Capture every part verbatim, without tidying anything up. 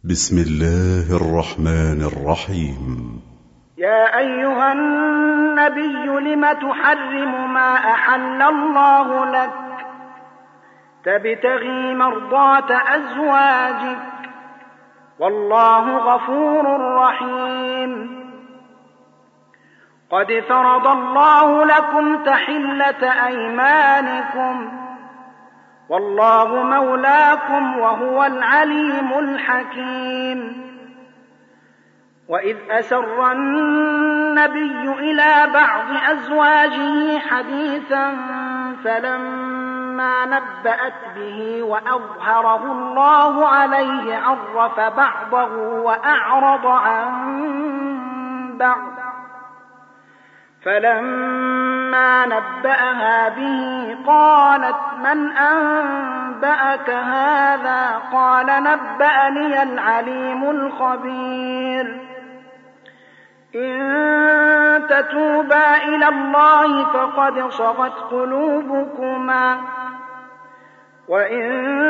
بسم الله الرحمن الرحيم. يا أيها النبي لم تحرم ما أحل الله لك تبتغي مرضات أزواجك والله غفور رحيم. قد فرض الله لكم تحلة أيمانكم والله مولاكم وهو العليم الحكيم. وإذ أسر النبي إلى بعض أزواجه حديثا فلما نبأت به وأظهره الله عليه عرف بعضه وأعرض عن بعض، فلما نبأها به قالت من أنبأك هذا؟ قال نبأني العليم الخبير. إن تتوبا إلى الله فقد صغت قلوبكما وإن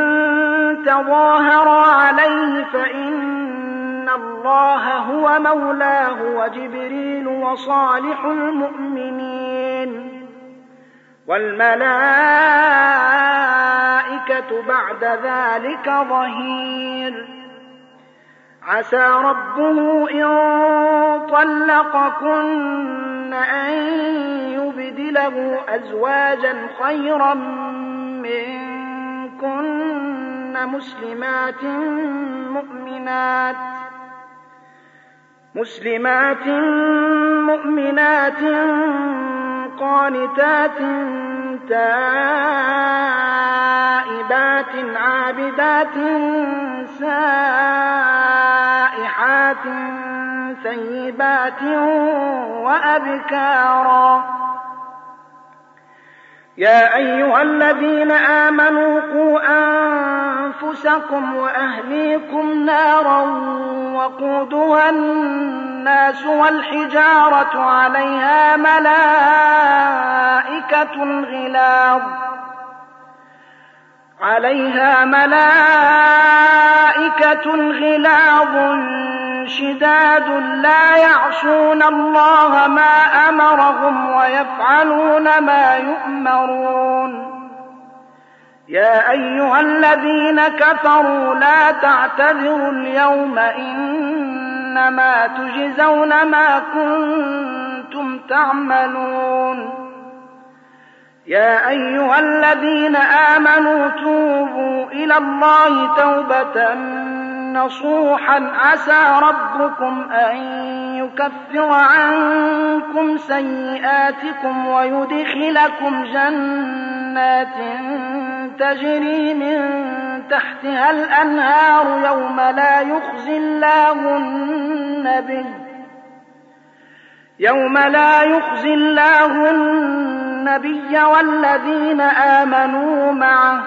تظاهرا عليه فإن الله هو مولاه وجبريل وصالح المؤمنين والملائكة بعد ذلك ظهير. عسى ربه إن طلقكن أن يبدله أزواجا خيرا منكن مسلمات مؤمنات مسلمات مؤمنات قانتات تائبات عابدات سائحات ثيبات وأبكارا. يا أيها الذين آمنوا قوا أنفسكم وأهليكم نارا وقودها الناس والحجارة عليها ملائكة غلاظ عليها ملائكة غلاظ شداد لا يعصون الله ما أمرهم ويفعلون ما يؤمرون. يا أيها الذين كفروا لا تعتذروا اليوم إنما تجزون ما كنتم تعملون. يا أيها الذين آمنوا توبوا إلى الله توبة نصوحا عسى ربكم أن يكفر عنكم سيئاتكم ويدخلكم جنات تجري من تحتها الأنهار يوم لا يخزي الله النبي يوم لا يخزي الله النبي والذين آمنوا معه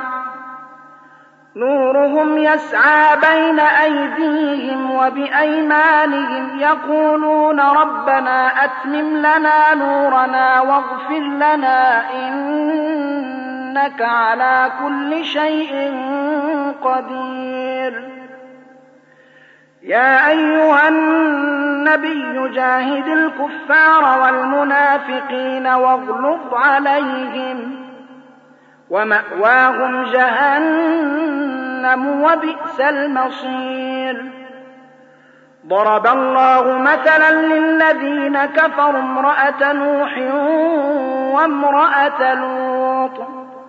نورهم يسعى بين أيديهم وبأيمانهم يقولون ربنا أتمم لنا نورنا واغفر لنا إنك على كل شيء قدير. يا أيها النبي جاهد الكفار والمنافقين واغلظ عليهم ومأواهم جهنم وبئس المصير. ضرب الله مثلا للذين كفروا امرأة نوح وامرأة لوط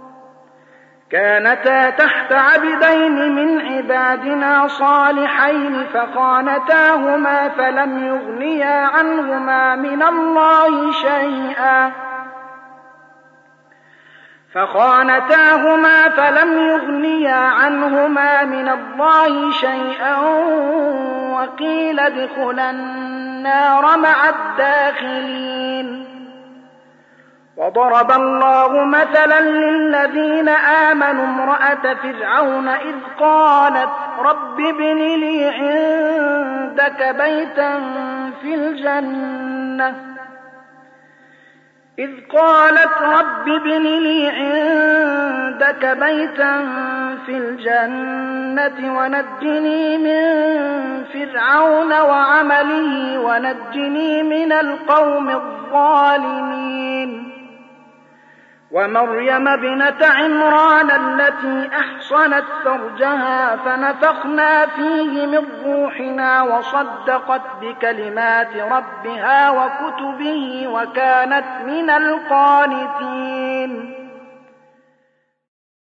كانتا تحت عبدين من عبادنا صالحين فخانتاهما فلم يغنيا عنهما من الله شيئا فخانتاهما فلم يغنيا عنهما من الله شيئا وقيل ادخلا النار مع الداخلين. وضرب الله مثلا للذين آمنوا امرأة فرعون إذ قالت رب ابن لي عندك بيتا في الجنة إذ قالت رب ابن لي عندك بيتا في في الجنة ونجني من فرعون وعمله ونجني من القوم الظالمين ومريم ابنة عمران التي أحصنت فرجها فنفخنا فيه من روحنا وصدقت بكلمات ربها وكتبه وكانت من القانتين